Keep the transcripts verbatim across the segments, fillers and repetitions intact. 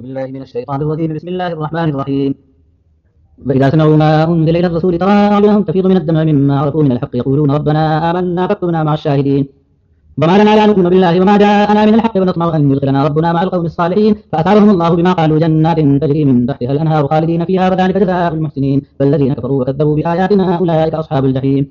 بالله من الشيطان الرجيم. بسم الله الرحمن الرحيم. فإذا سمعوا ما أنزل إلى الرسول ترى أعينهم تفيض من الدمع مما عرفوا من الحق يقولون ربنا آمنا فاكتبنا مع الشاهدين. وما لنا لا نؤمن بالله وما جاءنا من الحق ونطمع أن يدخلنا ربنا مع القوم الصالحين فأثابهم الله بما قالوا جنات تجري من تحتها الأنهار خالدين فيها وذلك جزاء المحسنين والذين كفروا وكذبوا بآياتنا أولئك أصحاب الجحيم.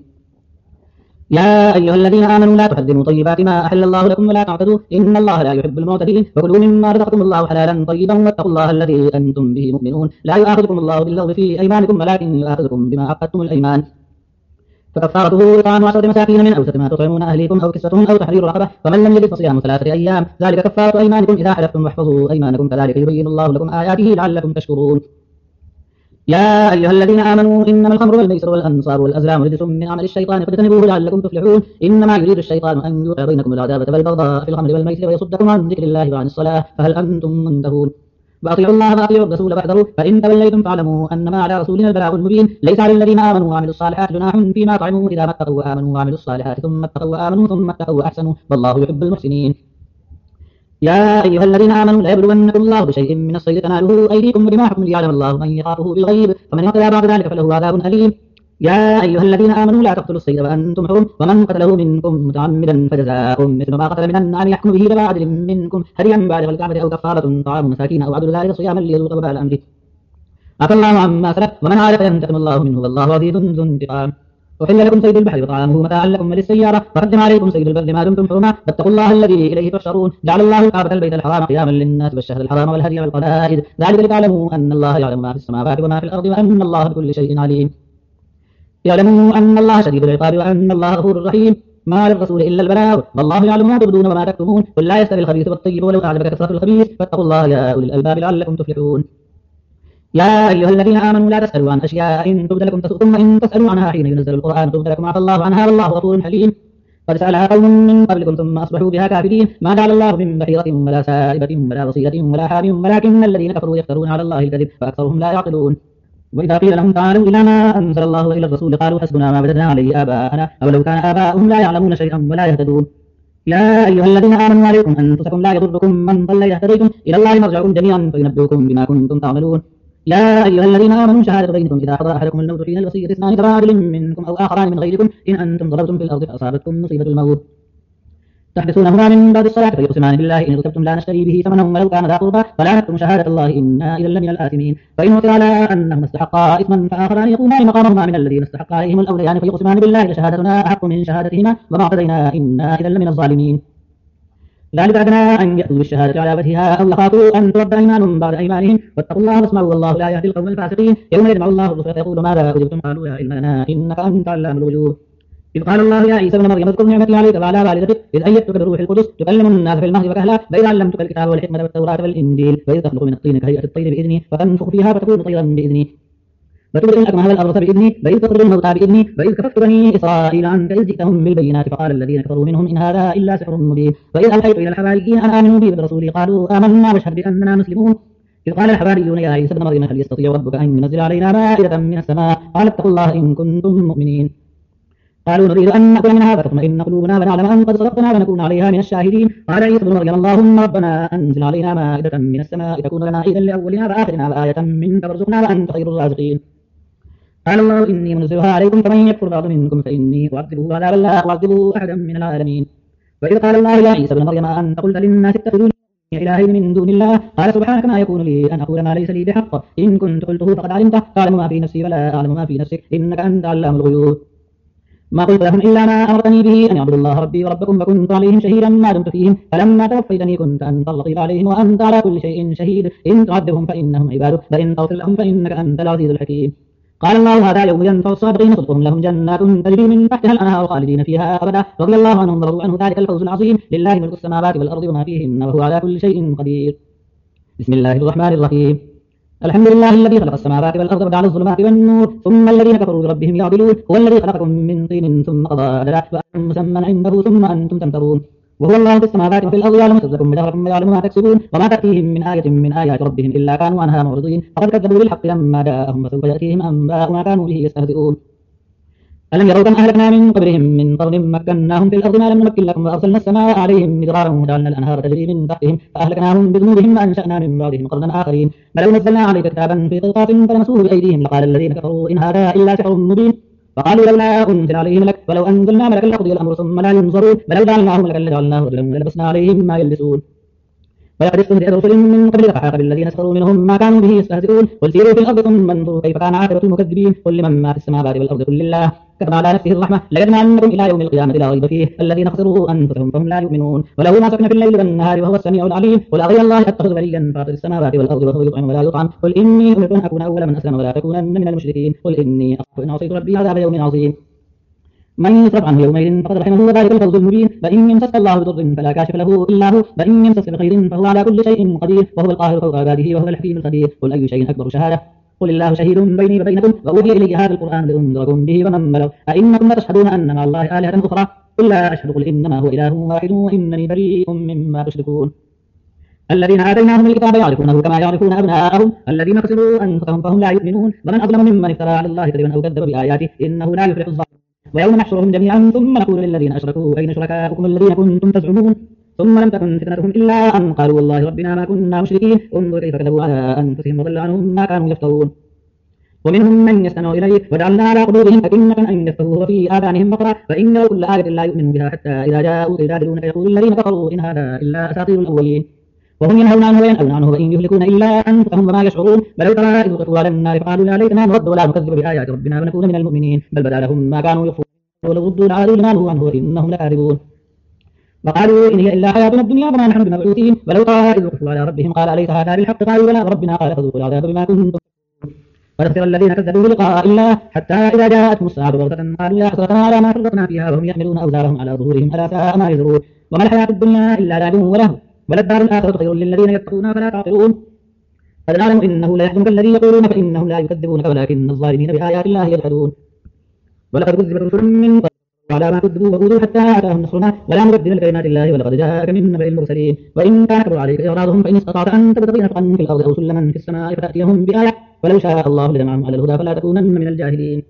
يا أيها الذين آمنوا لا تحرموا طيبات ما أحل الله لكم ولا تعتدوا إن الله لا يحب المعتدين وكلوا مما رزقكم الله حلالا طيبا واتقوا الله الذي أنتم به مؤمنون. لا يؤاخذكم الله باللغو في أيمانكم ولكن يؤاخذكم بما عقدتم الأيمان فكفارته إطعام عشرة مساكين من أوسط ما تطعمون أهليكم أو كسوتهم أو تحرير رقبة فمن لم يجد فصيام ثلاثة أيام ذلك كفارة أيمانكم إذا حلفتم واحفظوا أيمانكم كذلك يبين الله لكم آياته لعلكم تشكرون. يا أيها الذين آمنوا إنما الخمر والميسر والأنصاب والأزلام رجس من عمل الشيطان فاجتنبوه لعلكم تفلحون. إنما يريد الشيطان أن يوقع بينكم العداوة والبغضاء في الخمر والميسر ويصدكم عن ذكر الله وعن الصلاة فهل أنتم منتهون. وأطيعوا الله وأطيعوا الرسول واحذروا فإن توليتم فاعلموا أنما على رسولنا البلاغ المبين. ليس على الذين آمنوا وعملوا الصالحات جناح فيما طعموا إذا ما اتقوا وآمنوا وعملوا الصالحات ثم اتقوا وآمنوا ثم اتقوا وأحسنوا والله يحب المحسنين. يا أيها الذين آمنوا لا يبلونكم الله بشيء من الصيد تناله أيديكم ورماحكم ليعلم الله من يخافه بالغيب فمن اعتدى بعد ذلك فله عذاب أليم. يا أيها الذين آمنوا لا تقتلوا الصيد وأنتم حرم ومن قتله منكم متعمدا فجزاء مثل ما قتل من النعم يحكم به ذوى عدل منكم هديا بالغ الكعبة أو كفارة طعام مساكين أو عدل ذلك صياما ليذوق وبال أمره عفى الله عما سلف ومن عاد فينتقم الله منه والله عزيز ذو انتقام. أحل لكم صيد البحر وطعامه متاعا لكم وللسيارة وحرم عليكم صيد البر ما دمتم حرما فاتقوا الله الذي إليه تحشرون. جعل الله الكعبة البيت الحرام قياما للناس والشهر الحرام والهدي والقلائد ذلك لتعلموا أن الله يعلم ما في السماوات وما في الأرض وأن الله بكل شيء عليم. يعلموا أن الله شديد العقاب وأن الله غفور رحيم. ما على الرسول إلا البلاغ والله يعلم ما تبدون وما تكتمون قل لا يستوي الخبيث والطيب ولو أعجبك كثرة الخبيث فاتقوا الله يا أولي الألباب لعلكم تفلحون. يا أيها الذين آمنوا لا تسألوا عن أشياء إن تبد لكم تسؤكم وإن تسألوا عنها حين ينزل القرآن تبد لكم عفى الله عنها والله غفور حليم. قد سألها قوم من قبلكم ثم أصبحوا بها كافرين ما جعل الله من بحيرة ولا سائبة ولا وصيلة ولا حام ولكن الذين كفروا يفترون على الله الكذب فأكثرهم لا يعقلون. وإذا قيل لهم تعالوا إلى ما أنزل الله وإلى الرسول قالوا حسبنا ما وجدنا عليه آباءنا أولو كان آباؤهم لا يعلمون شيئا ولا يهتدون. يا أيها الذين آمنوا عليكم أنفسكم لا يضركم من ضل إذا اهتديتم إلى الله مرجعكم جميعا فينبئكم بما كنتم تعملون. يا أيها الذين آمنوا شهادة بينكم إذا حضر أحدكم الموت حين الوصية اثنان ذوى عدل منكم أو آخران من غيركم إن أنتم ضربتم في الأرض فأصابتكم مصيبة الموت تحدثونهما من بعد الصلاة فيقسمان بالله إن ارتبتم لا نشتري به ثمنا ولو كان ذا قربى ولا نكتم شهادة الله إنا إذا لمن الآثمين. فإن وقع على أنهما استحقا إثما فآخران يقومان مقامهما من الذين استحق عليهم الأوليان فيقسمان بالله لشهادتنا أحق من شهادتهما وما اعتدينا إنا إذا لمن الظالمين. ذلك أدنى أن يأتوا بالشهادة على وجهها أو يخافوا أن ترد أيمان بعد أيمانهم واتقوا الله واسمعوا والله لا يهدي القوم الفاسقين. يوم يجمع الله الرسل فيقول ماذا أجبتم قالوا يا علم لنا إنك أنت علام الغيوب. إذ قال الله يا عيسى ابن مريم اذكر نعمتي عليك وعلى والدتك إذ أيدتك بروح القدس تكلم الناس في المهد وكهلا وإذ علمتك الكتاب والحكمة والتوراة والإنجيل وإذ تخلق من الطين كهيئة الطير بإذني فتنفخ فيها فتكون طيرا بإذني وتبرئ الأكمه والأبرص بإذني وإذ تخرج الموتى بإذني وإذ كففت بني إسرائيل عنك إذ جئتهم بالبينات فقال الذين كفروا منهم إن هذا إلا سحر مبين. وإذ أوحيت إلى الحواريين أن آمنوا بي برسولي قالوا آمنا واشهد بأننا مسلمون. إذ قال الحواريون يا عيسى ابن مريم هل يستطيع ربك أن ينزل علينا مائدة من السماء قال اتقوا الله إن كنتم مؤمنين. قالوا نريد أن نأكل منها فتطمئن قلوبنا ونعلم أن قد صدقنا ونكون عليها من الشاهدين. قال عيسى ابن مريم اللهم ربنا أنزل علينا مائدة من السماء تكون لنا عيدا لأولنا وآخرنا وآية منك وارزقنا وأنت خير الرازقين. قال الله إني منزلها عليكم فمن يكفر بعض منكم فإني أعذبه عذابا لا أعذبه أحدا من العالمين. وإذ قال الله يا عيسى ابن مريم أنت قلت للناس اتخذوني إلهين من دون الله قال سبحانك ما يكون لي أن أقول ما ليس لي بحق إن كنت قلته فقد علمته تعلم ما في نفسي ولا أعلم ما في نفسك إنك أنت علام الغيوب. ما قلت لهم إلا ما أمرتني به أن يعبدوا الله ربي وربكم وكنت عليهم شهيدا ما دمت فيهم فلما توفيتني كنت أنت الرقيب عليهم وأنت على كل شيء شهيد إن تعذبهم فإنهم عبادك وإن تغفر لهم فإنك أنت العزيز الحكيم. قال الله هذا يوم ينفع الصادقين صدقهم لهم جنات تجري من تحتها الأنهار خالدين فيها أبدا رضي الله عنهم ورضوا عنه ذلك الفوز العظيم لله ملك السماوات والأرض وما فيهن وهو على كل شيء قدير. بسم الله الرحمن الرحيم. الحمد لله الذي خلق السماوات والأرض وجعل الظلمات والنور ثم الذين كفروا بربهم يعدلون هو الذي خلقكم من طين ثم قضى أجلا وأجل مسمى عنده ثم أنتم تمترون وهو الله في السماوات وفي الأرض يعلم سركم وجهركم ويعلم ما تكسبون وما تأتيهم من آية من آيات ربهم إلا كانوا عنها معرضين فقد كذبوا بالحق لما جاءهم فسوف يأتيهم أنباء ما كانوا به يستهزئون. ألم يروا كم أهلكنا من قبلهم من قرن مكناهم في الأرض ما لم نمكن لكم وأرسلنا السماء عليهم مدرارا وجعلنا الأنهار تجري من تحتهم فأهلكناهم بذنوبهم وأنشأنا من بعدهم قرنا آخرين فلو نزلنا عليك كتابا في قرطاس فلمسوه بأيديهم لقال الذين كفروا إن هذا إلا سحر مبين فقالوا لولا أنزل عليه ملك ولو أنزلنا ملكا لقضي الأمر ثم لا ينظرون بل جعلناه ملكا لجعلناه رجلا ولبسنا عليهم ما يلبسون ولقد استهزئ برسل من قبلك فحاق بالذين اسخروا منهم ما كانوا به يستهزئون قل سيروا في الارض ثم انظروا كيف كان عاقبه المكذبين قل لمن ما في السماوات والارض قل لله كتب على نفسه الرحمه ليجمعنكم الى يوم القيامه لا ريب فيه الذين خسروا انفسهم فهم لا يؤمنون وله ما سكن في الليل والنهار وهو السميع العليم قل اغير الله اتخذ وليا فاطر السماوات والارض وهو يطعم ولا يطعم قل اني امرت ان اكون اول من اسلم ولا تكونن من المشركين قل اني اخاف ان عصيت ربي عذاب يوم عظيم من يصرف عنه يومئذ فقد رحمه وذلك الفوز المبين فإن يمسسك الله بضر فلا كاشف له إلا هو وإن يمسسك بخير فهو على كل شيء قدير وهو القاهر فوق عباده وهو الحكيم الخبير قل أي شيء أكبر شهادة قل الله شهيد بيني وبينكم وأوحي إلي هذا القرآن لأنذركم به ومن بلغ أئنكم لتشهدون أن مع الله آلهة أخرى قل لا أشهد قل إنما هو إله واحد وإنني بريء مما تشركون الذين آتيناهم الكتاب يعرفونه كما يعرفون أبناءهم الذين خسروا أنفسهم فهم لا يؤمنون ومن أظلم ممن افترى على الله كذبا أو كذب بآياته إنه لا يفلح الظالمون ويوم نحشرهم جميعا ثم نقول للذين أشركوا أين شركاؤكم الذين كنتم تزعمون ثم لم تكن فتنتهم إلا أن قالوا والله ربنا ما كنا مشركين انظر كيف كذبوا على أنفسهم وضل عنهم ما كانوا يفترون ومنهم من يستمع إليك وجعلنا على قلوبهم أكنة أن يفقهوا وفي آذانهم وقرا فإن كل آية لا يؤمنون بها حتى إذا جاءوا يجادلونك يقول الذين كفروا إن هذا إلا أساطير الأولين وهم ينهون عنه وينأون عنه وإن يهلكون إلا أنفسهم وما يشعرون بل ترى إذ وقفوا على النار فقالوا يا ليتنا نرد ولا نكذب بآيات ربنا ونكون من المؤمنين بل بدا لهم ما كانوا يخفون ولو ردوا لعادوا لما نهوا عنه وإنهم لكاذبون وقالوا إن هي إلا حياتنا الدنيا وما نحن بمبعوثين ولو ترى إذ وقفوا على ربهم قال أليس هذا بالحق قالوا بلى وربنا قال فذوقوا العذاب بما كنتم ونذكر الذين كذبوا بلقاء الله حتى إذا جاءتهم الساعة بغتة قالوا يا حسرتنا على ما فرطنا فيها وهم يحملون أوزارهم على ظهورهم ألا ساء ما يزرون وما الحياة الدنيا إلا لعب وله وللدار الآخرة خير للذين يتقون فلا تعقلون قد نعلم إنه لا يحزنك الذي يقولون فإنهم لا يكذبونك ولكن الظالمين بآيات الله يجحدون ولقد كذبت رسل من قبل على ما كذبوا وأوذوا حتى أتاهم نصرنا ولا مبدل لكلمات الله ولقد جاءك من نبأ المرسلين وإن كان كبر عليك إعراضهم فإن استطعت أن تبتغي نفقا في الأرض أو سلما في السماء فتأتيهم بآية ولو شاء الله لجمعهم على الهدى فلا تكونن من الجاهلين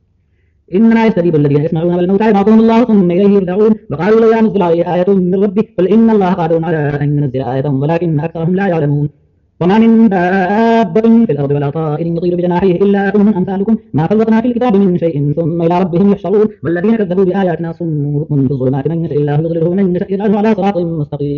إنما يستجيب الذين يسمعون والموتى يبعثهم الله ثم إليه يرجعون وقالوا لو ينزل عليه آية من ربه قل إن الله قادر على أن ينزل آية ولكن أكثرهم لا يعلمون وما من دابة في الأرض ولا طائر يطير بجناحيه إلا أمم أمثالكم ما فرطنا في الكتاب من شيء ثم إلى ربهم يحشرون والذين كذبوا بآياتنا صم بكم في الظلمات من يشاء الله يضلله ومن يشاء يجعله على صراط مستقيم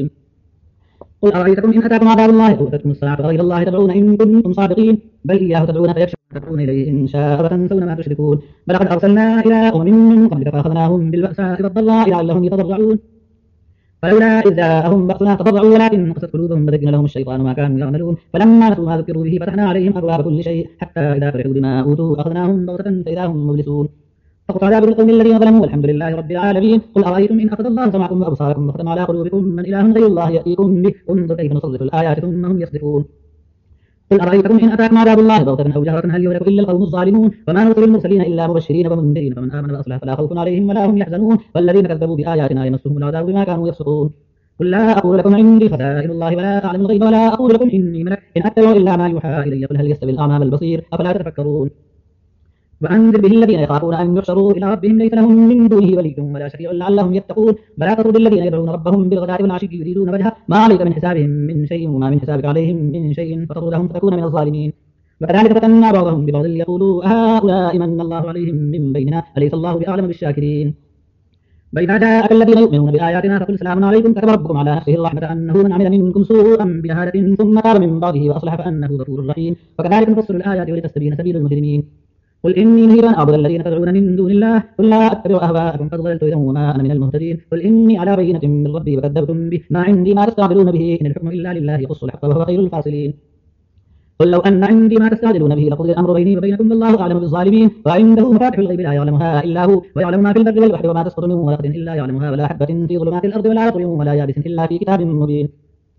قل أرأيتكم إن أتاكم عذاب الله أو أتتكم الساعة غير الله تدعون إن كنتم صادقين بل إياه تدعون فيكشف ما تدعون إليه إن شاء فتنسون ما تشركون بل قد أرسلنا إلى أمم من قبلك فأخذناهم بالبأساء والضراء لعلهم يتضرعون فلولا إذ جاءهم بأسنا تضرعوا ولكن قست قلوبهم وزين لهم الشيطان ما كانوا يعملون فلما نسوا ما ذكروا به فتحنا عليهم أبواب كل شيء حتى إذا فرحوا بما أوتوا أخذناهم بغتة فإذا هم مبلسون فقطع دابر القوم الذين ظلموا والحمد لله رب العالمين قل أرأيتم إن أخذ الله سمعكم وأبصاركم وختم على قلوبكم من إله غير الله يأتيكم به انظر كيف نصرف الآيات ثم هم يصدفون قل أرأيتكم إن أتاكم عذاب الله بغتة أو جهرة هل يهلك إلا القوم الظالمون وما نرسل المرسلين إلا مبشرين ومنذرين فمن آمن وأصلح فلا خوف عليهم ولا هم يحزنون والذين كذبوا بآياتنا يمسهم العذاب بما كانوا يفسقون قل لا أقول لكم عندي خزائن الله ولا أعلم الغيب ولا أقول لكم إني ملك إن أتبع إلا ما يوحى إلي قل هل يستوي الأعمى والبصير أفلا تتفكرون وأنذر به الذين يخافون أن يحشروا إلى ربهم ليس لهم من دونه ولي ولا شفيع لعلهم يتقون بلا تطرد الذين يدعون ربهم بالغداة والعشي يريدون وجهه ما عليك من حسابهم من شيء وما من حسابك عليهم من شيء فتطردهم فتكون من الظالمين وكذلك فتنا بعضهم ببعض ليقولوا هؤلاء من الله عليهم من بيننا أليس الله بأعلم بالشاكرين وإذا جاءك الذين يؤمنون بآياتنا فقل سلام عليكم كتب ربكم على نفسه الرحمة أنه من عمل منكم سوءا بجهالة ثم تاب من بعده وأصلح فأنه غفور رحيم وكذلك نفصل الآيات ولتستبين سبيل المجرمين قل إني نهيت أن أعبد الذين تدعون من دون الله قل لا أتبع أهواءكم قد ضللت إذا وما أنا من المهتدين قل إني على بينة من ربي وكذبتم به ما عندي ما تستعجلون به إن الحكم إلا لله يقص الحق وهو خير الفاصلين قل لو أن عندي ما تستعجلون به لقضي الأمر بيني وبينكم والله أعلم بالظالمين وعنده مفاتح الغيب لا يعلمها إلا هو ويعلم ما في البر والبحر وما تسقط من ورقة إلا يعلمها ولا حبة في ظلمات الأرض ولا رطب ولا يابس إلا في كتاب مبين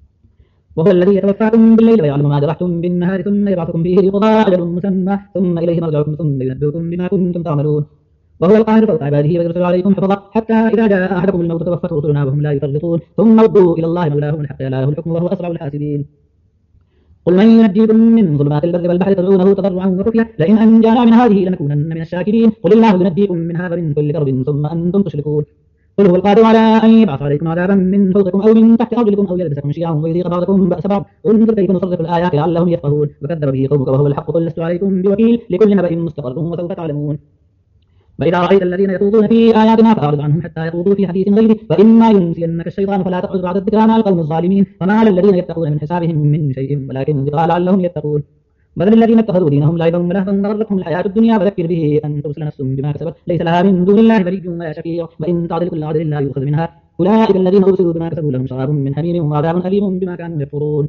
وهو الذي يتوفاكم بالليل ويعلم ما جرحتم بالنهار ثم يبعثكم فيه لقضاء أجل مسمى ثم إليه مرجعكم ثم ينبئكم بما كنتم تعملون وهو القاهر فوق عباده ويرسل عليكم حفظا حتى إذا جاء أحدكم الموت توفته رسلنا وهم لا يفرطون ثم ردوا إلى الله مولاهم الحق لا له الحكم وهو أسرع الحاسبين قل من ينجيكم من ظلمات البر والبحر تدعونه تضرعا وخفيا لئن أنجانا من هذه لنكونن من الشاكرين قل الله ينجيكم منها ومن كل كرب ثم أنتم تشركون قل هو القادر على أن يبعث عليكم عذابا من فوقكم أو من تحت أرجلكم أو يلبسكم شيعا ويذيق بعضكم بأس بعض انظر كيف نصرف الآيات لعلهم يفقهون وكذب به قومك وهو الحق قل لست عليكم بوكيل لكل نبأ مستقر وسوف تعلمون وإذا رأيت الذين يخوضون في آياتنا فأعرض عنهم حتى يخوضوا في حديث غيره فإما ينسينك الشيطان فلا تقعد بعد الذكرى مع القوم الظالمين وما على الذين يتقون من حسابهم من شيء ولكن ذكرى لعلهم يتقون بل الذين اتخذوا دينهم لعبا ولهوا وغرتهم الحياة الدنيا فذكر به أن توصل نفس بما كسبت ليس لها من دون الله ولي ولا شفيع وإن تعدل كل عدل لا يؤخذ منها أولئك الذين أرسلوا بما كسبوا لهم شراب من حميم وعذاب أليم بما كانوا يكفرون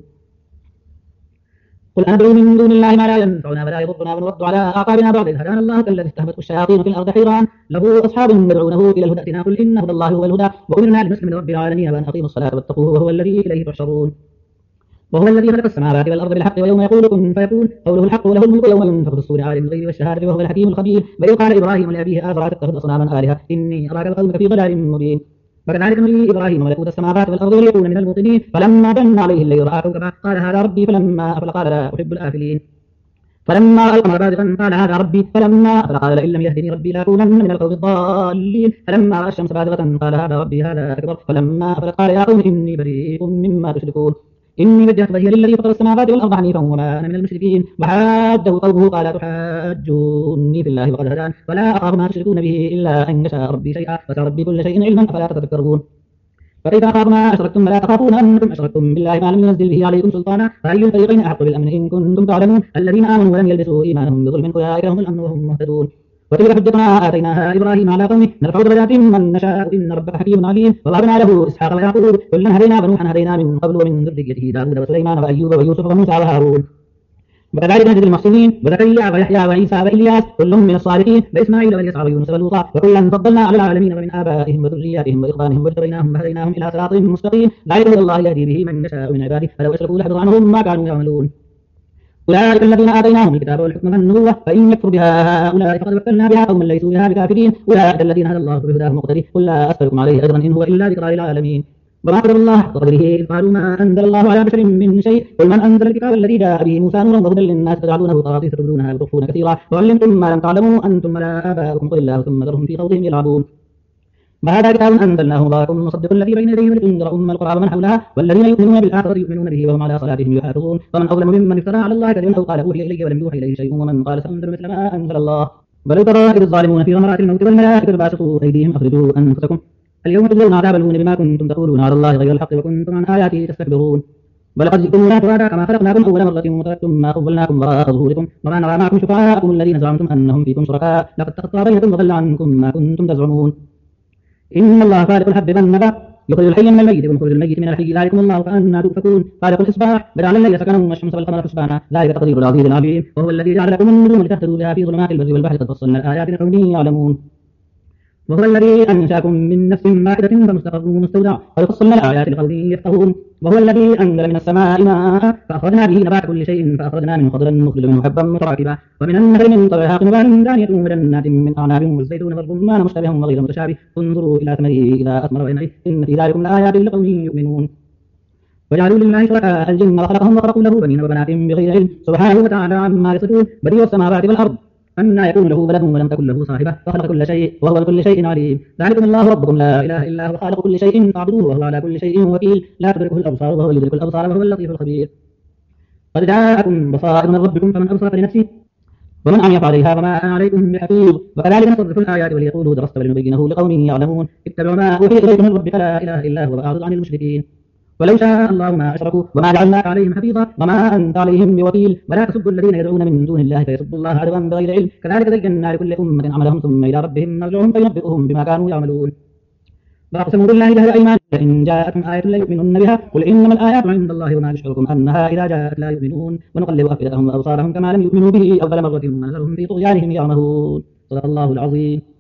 قل أندعو من دون الله ما لا ينفعنا ولا يضرنا ونرد على أعقابنا بعد إذ هدانا الله كالذي استهبته الشياطين في الأرض حيران له أصحاب يدعونه إلى الهدى ائتنا قل إن هدى الله هو الهدى وأمرنا لنسلم لرب العالمين وأن أقيموا الصلاة واتقوه وهو الذي إليه تحشرون وهو الذي خلق السماوات والأرض بالحق ويوم يقول كن فيكون قوله الحق وله الملك يوم ينفخ في الصور عالم الغيب والشهادة وهو الحكيم الخبير وإذ قال إبراهيم لأبيه آزر أتتخذ أصناما آلهة إني أراك وقومك في ضلال مبين وكذلك نري إبراهيم ملكوت السماوات والأرض وليكون من الموقنين فلما جن عليه الليل رأى كوكبا قال هذا ربي فلما أفل قال لا أحب الآفلين فلما رأى القمر بازغا قال هذا ربي فلما أفل قال لئن لم يهدني ربي لأكونن من القوم الضالين فلما رأى الشمس بازغة قال هذا ربي هذا أكبر فلما أفل قال يا قوم إني بريء مما تشركون إني وجهت وجهي للذي فطر السماوات والأرض حنيفا وما أنا من المشركين وحاجه قومه قال تحاجوني في الله وقد هدان ولا أخاف ما تشركون به إلا أن يشاء ربي شيئا وسع ربي كل شيء علما أفلا تتذكرون فإذا أخاف ما أشركتم ولا تخافون أنكم أشركتم بالله ما لم ينزل به عليكم سلطانا فأي الفريقين أحق بالأمن إن كنتم تعلمون الذين آمنوا ولم يلبسوا إيمانهم بظلم أولئك لهم الأمن وهم مهتدون وتلك حجتنا آتيناها إبراهيم على قومه نرفع درجات من نشاء إن ربك حكيم عليم ووهبنا له إسحاق ويعقوب كلا هدينا ونوحا هدينا من قبل ومن ذريته داود وسليمان وأيوب ويوسف وموسى وهارون وكذلك نجزي المحسنين وزكريا ويحيى وعيسى وإلياس كلهم من الصالحين وإسماعيل واليسع ويونس ولوطا وكلا فضلنا على العالمين ومن آبائهم وذرياتهم وإخوانهم واجتبيناهم وهديناهم إلى صراط مستقيم ذلك هدى الله يهدي به من يشاء من عباده فلو أشركوا لحبط عنهم ما كانوا يعملون أولئك الذين آتيناهم الكتاب والحكم والنبوة فإن يكفر بها هؤلاء فقد وكلنا بها قوما ليسوا بها بكافرين أولئك الذين هدى الله بهداه مقتدي قل لا أسألكم عليه أجرا إن هو إلا ذكرى للعالمين وما قدر الله حق قدره إذ قالوا ما أنزل الله على بشر من شيء قل من أنزل الكتاب الذي جاء به موسى نورا وهدى للناس تجعلونه قراطيس تبدونها وتخفون كثيرا وعلمتم ما لم تعلموا أنتم ولا آباؤكم قل الله ثم ذرهم في خوضهم يلعبون وهذا كتاب أنزلناه مبارك مصدق الذي بين يديه ولتنذر أم القرى ومن حولها والذين يؤمنون بالآخرة يؤمنون به وهم على صلاتهم يحافظون ومن أظلم ممن افترى على الله كذبا أو قال أوحي إلي ولم يوحى إليه شيء ومن قال سأنزل مثل ما أنزل الله بل ترى إذ الظالمون في غمرات الموت والملائكة باسطوا أيديهم أخرجوا أنفسكم اليوم تجزون عذاب الهون بما كنتم تقولون على الله غير الحق وكنتم عن آياته تستكبرون ولقد جئتمونا فرادا كما خلقناكم أول مرة وتركتم ما خولناكم وراء ظهوركم وما نرى معكم شفعاءكم الذين زعمتم أنهم فيكم شركاء لقد تقطع بينكم وضل عنكم ما كنتم تزعمون إن الله خالق الحب والنبى يخرج الحي من الميت ويخرج الميت من الحي ذلكم الله فأنا تؤفكون خالق الإصباح وجعل الليل سكنا والشمس والقمر حسبانا ذلك تقدير العزيز العليم وهو الذي جعل لكم النجوم لتهتدوا بها في ظلمات البر والبحر قد فصلنا الآيات لقوم يعلمون وهو الذي أنشأكم من نفس واحدة فمستقر ومستودع قد فصلنا الآيات لقوم يفقهون وهو الذي أنزل من السماء ماء فأخرجنا به نبات كل شيء فأخرجنا منه خضرا نخرج منه حبا متراكبا ومن النخل من طلعها قنوان دانية وجنات من أعناب والزيتون والرمان مشتبها وغير متشابه انظروا إلى ثمره إذا أثمر وينعه إن في ذلكم لآيات لقوم يؤمنون وجعلوا لله شركاء الجن وخلقهم وخلقوا له بنين وبنات بغير علم سبحانه وتعالى عما يصفون بديع السماوات والأرض أنى يكون له ولد ولم تكن له صاحبة وخلق كل شيء وهو بكل شيء عليم ذلكم الله ربكم لا إله إلا هو خالق كل شيء فاعبدوه وهو على كل شيء وكيل لا تدركه الأبصار وهو يدرك الأبصار وهو اللطيف الخبير قد جاءكم بصائر من ربكم فمن أبصر فلنفسه ومن عمي فعليها وما أنا عليكم بحفيظ وكذلك نصرف الآيات وليقولوا درست ولنبينه لقوم يعلمون اتبعوا ما أوحي إليكم من ربك لا إله إلا هو وأعرض عن المشركين ولو شاء الله ما أشركوا وما جعلناك عليهم حفيظا وما أنت عليهم بوكيل ولا تسبوا الذين يدعون من دون الله فيسبوا الله عدوا بغير علم كذلك زينا لكل أمة عملهم ثم إلى ربهم مرجعهم فينبئهم بما كانوا يعملون وأقسموا بالله جهد أيمانهم إن جاءتهم آية لا يؤمنون بها قل إنما الآيات عند الله وما يشعركم أنها إذا جاءت لا يؤمنون ونقلب أفئدتهم وأبصارهم كما لم يؤمنوا به أول مرة ونذرهم في طغيانهم يعمهون صدق الله العظيم.